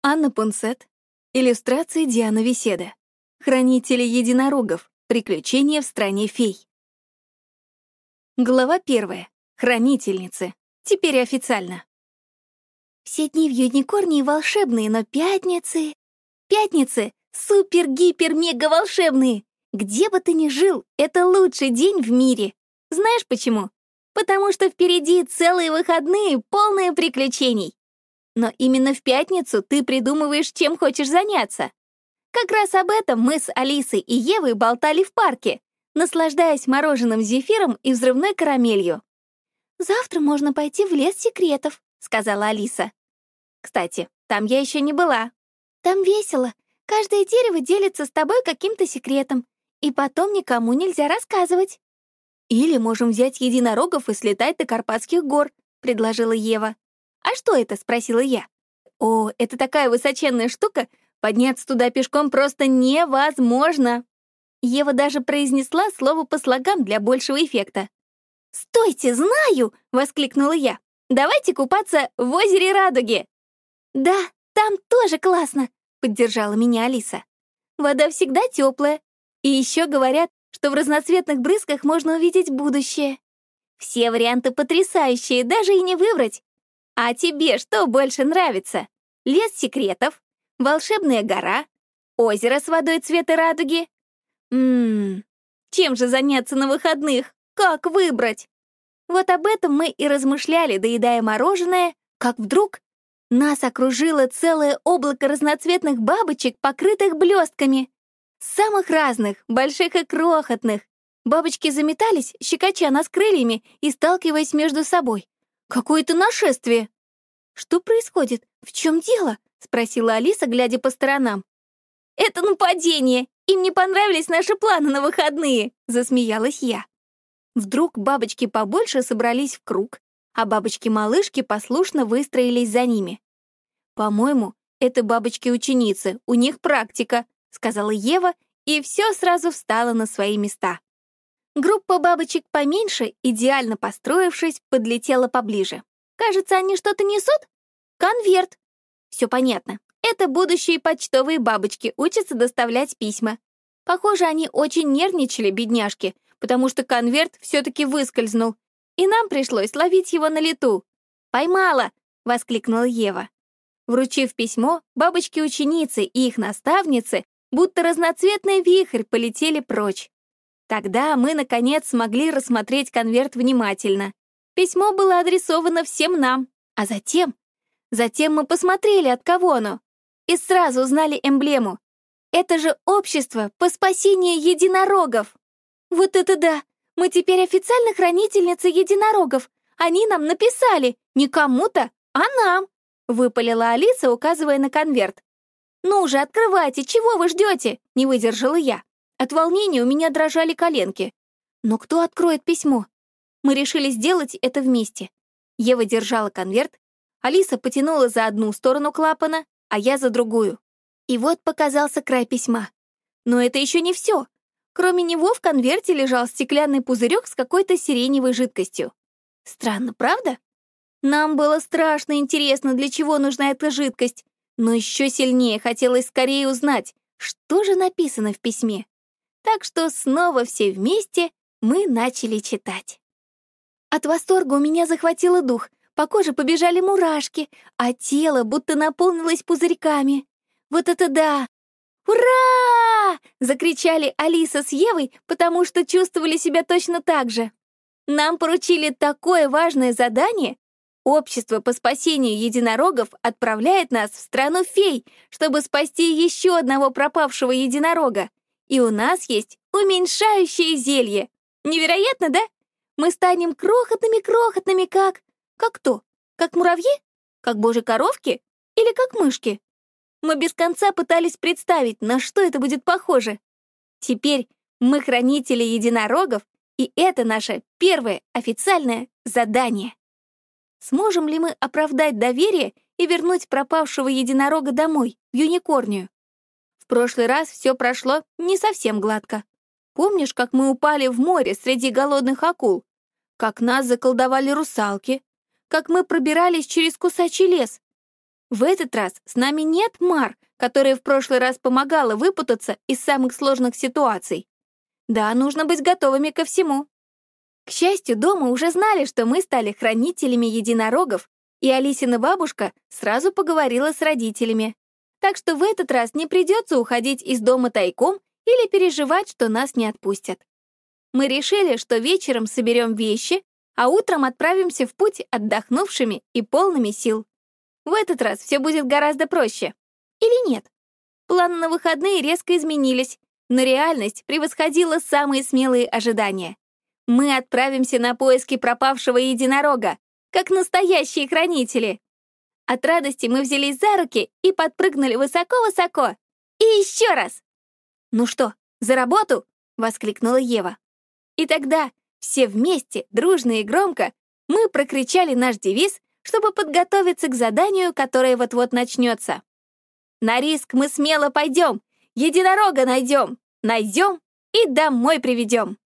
Анна Пунсет. Иллюстрации Диана Веседа. Хранители единорогов. Приключения в стране фей. Глава 1. Хранительницы. Теперь официально. Все дни в Юникорнии волшебные, но пятницы супер-гипер-мега-волшебные. Где бы ты ни жил, это лучший день в мире. Знаешь почему? Потому что впереди целые выходные, полные приключений. Но именно в пятницу ты придумываешь, чем хочешь заняться. Как раз об этом мы с Алисой и Евой болтали в парке, наслаждаясь мороженым зефиром и взрывной карамелью. «Завтра можно пойти в лес секретов», — сказала Алиса. «Кстати, там я еще не была. Там весело. Каждое дерево делится с тобой каким-то секретом, и потом никому нельзя рассказывать». «Или можем взять единорогов и слетать до Карпатских гор», — предложила Ева. «А что это?» — спросила я. «О, это такая высоченная штука, подняться туда пешком просто невозможно!» Ева даже произнесла слово по слогам для большего эффекта. «Стойте, знаю!» — воскликнула я. «Давайте купаться в озере Радуги!» «Да, там тоже классно!» — поддержала меня Алиса. «Вода всегда теплая. И еще говорят, что в разноцветных брызгах можно увидеть будущее. Все варианты потрясающие, даже и не выбрать. А тебе что больше нравится? Лес секретов? Волшебная гора? Озеро с водой цвета радуги? Чем же заняться на выходных? Как выбрать?» Вот об этом мы и размышляли, доедая мороженое, как вдруг нас окружило целое облако разноцветных бабочек, покрытых блестками. Самых разных, больших и крохотных. Бабочки заметались, щекоча нас крыльями и сталкиваясь между собой. Какое-то нашествие. «Что происходит? В чем дело?» — спросила Алиса, глядя по сторонам. «Это нападение! Им не понравились наши планы на выходные!» — засмеялась я. Вдруг бабочки побольше собрались в круг, а бабочки-малышки послушно выстроились за ними. «По-моему, это бабочки-ученицы, у них практика», — сказала Ева, и все сразу встало на свои места. Группа бабочек поменьше, идеально построившись, подлетела поближе. «Кажется, они что-то несут? Конверт!» Все понятно. Это будущие почтовые бабочки учатся доставлять письма. Похоже, они очень нервничали, бедняжки, потому что конверт все-таки выскользнул, и нам пришлось ловить его на лету. «Поймала!» — воскликнула Ева. Вручив письмо, бабочки-ученицы и их наставницы, будто разноцветный вихрь, полетели прочь. Тогда мы, наконец, смогли рассмотреть конверт внимательно. Письмо было адресовано всем нам, а затем мы посмотрели, от кого оно, и сразу узнали эмблему. Это же общество по спасению единорогов. Вот это да! Мы теперь официально хранительницы единорогов. Они нам написали, не кому-то, а нам, выпалила Алиса, указывая на конверт. «Ну же, открывайте, чего вы ждете?» — не выдержала я. От волнения у меня дрожали коленки. Но кто откроет письмо? Мы решили сделать это вместе. Ева держала конверт, Алиса потянула за одну сторону клапана, а я за другую. И вот показался край письма. Но это еще не все. Кроме него в конверте лежал стеклянный пузырек с какой-то сиреневой жидкостью. Странно, правда? Нам было страшно интересно, для чего нужна эта жидкость, но еще сильнее хотелось скорее узнать, что же написано в письме. Так что снова все вместе мы начали читать. От восторга у меня захватило дух, по коже побежали мурашки, а тело будто наполнилось пузырьками. Вот это да! «Ура!» — закричали Алиса с Евой, потому что чувствовали себя точно так же. Нам поручили такое важное задание. Общество по спасению единорогов отправляет нас в страну фей, чтобы спасти еще одного пропавшего единорога. И у нас есть уменьшающее зелье. Невероятно, да? Мы станем крохотными-крохотными, как кто? Как муравьи? Как божьи коровки? Или как мышки? Мы без конца пытались представить, на что это будет похоже. Теперь мы хранители единорогов, и это наше первое официальное задание. Сможем ли мы оправдать доверие и вернуть пропавшего единорога домой, в Юникорнию? В прошлый раз все прошло не совсем гладко. Помнишь, как мы упали в море среди голодных акул? Как нас заколдовали русалки? Как мы пробирались через кусачий лес? В этот раз с нами нет Мар, которая в прошлый раз помогала выпутаться из самых сложных ситуаций. Да, нужно быть готовыми ко всему. К счастью, дома уже знали, что мы стали хранителями единорогов, и Алисина бабушка сразу поговорила с родителями. Так что в этот раз не придется уходить из дома тайком или переживать, что нас не отпустят. Мы решили, что вечером соберем вещи, а утром отправимся в путь отдохнувшими и полными сил. В этот раз все будет гораздо проще. Или нет? Планы на выходные резко изменились, но реальность превосходила самые смелые ожидания. Мы отправимся на поиски пропавшего единорога, как настоящие хранители. От радости мы взялись за руки и подпрыгнули высоко-высоко. И еще раз! «Ну что, за работу?» — воскликнула Ева. И тогда все вместе, дружно и громко, мы прокричали наш девиз, чтобы подготовиться к заданию, которое вот-вот начнется. На риск мы смело пойдем, единорога найдем и домой приведем.